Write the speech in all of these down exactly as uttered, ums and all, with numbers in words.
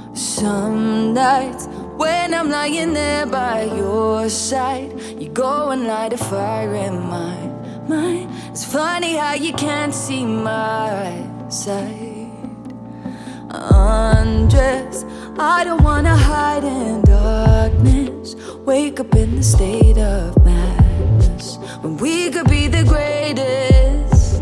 Some nights when I'm lying there by your side, you go and light a fire in my mind. It's funny how you can't see my side. Undressed, I don't wanna hide in darkness. Wake up in the state of madness when we could be the greatest.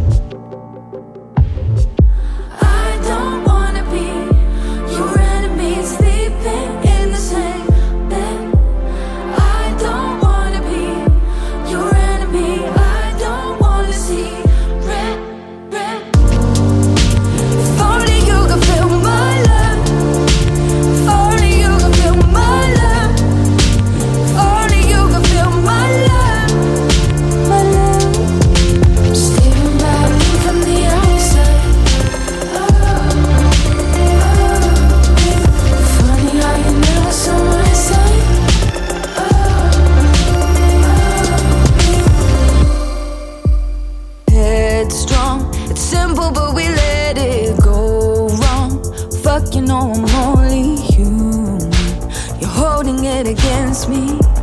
I don't wanna be your enemy, sleeping in the same bed. I don't wanna be your enemy. I don't wanna see red, red. If only you could feel my love. If only you could feel my love. If only you could feel my love, my love. Staring back in from the outside. Oh, oh. Funny how you never saw my side. Oh, oh. Headstrong, it's simple but we let it go wrong. Fuck, you know I'm only human. You're holding it against me.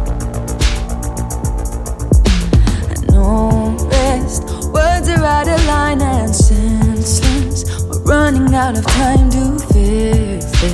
No rest, words are out of line and senseless. We're running out of time to fix this.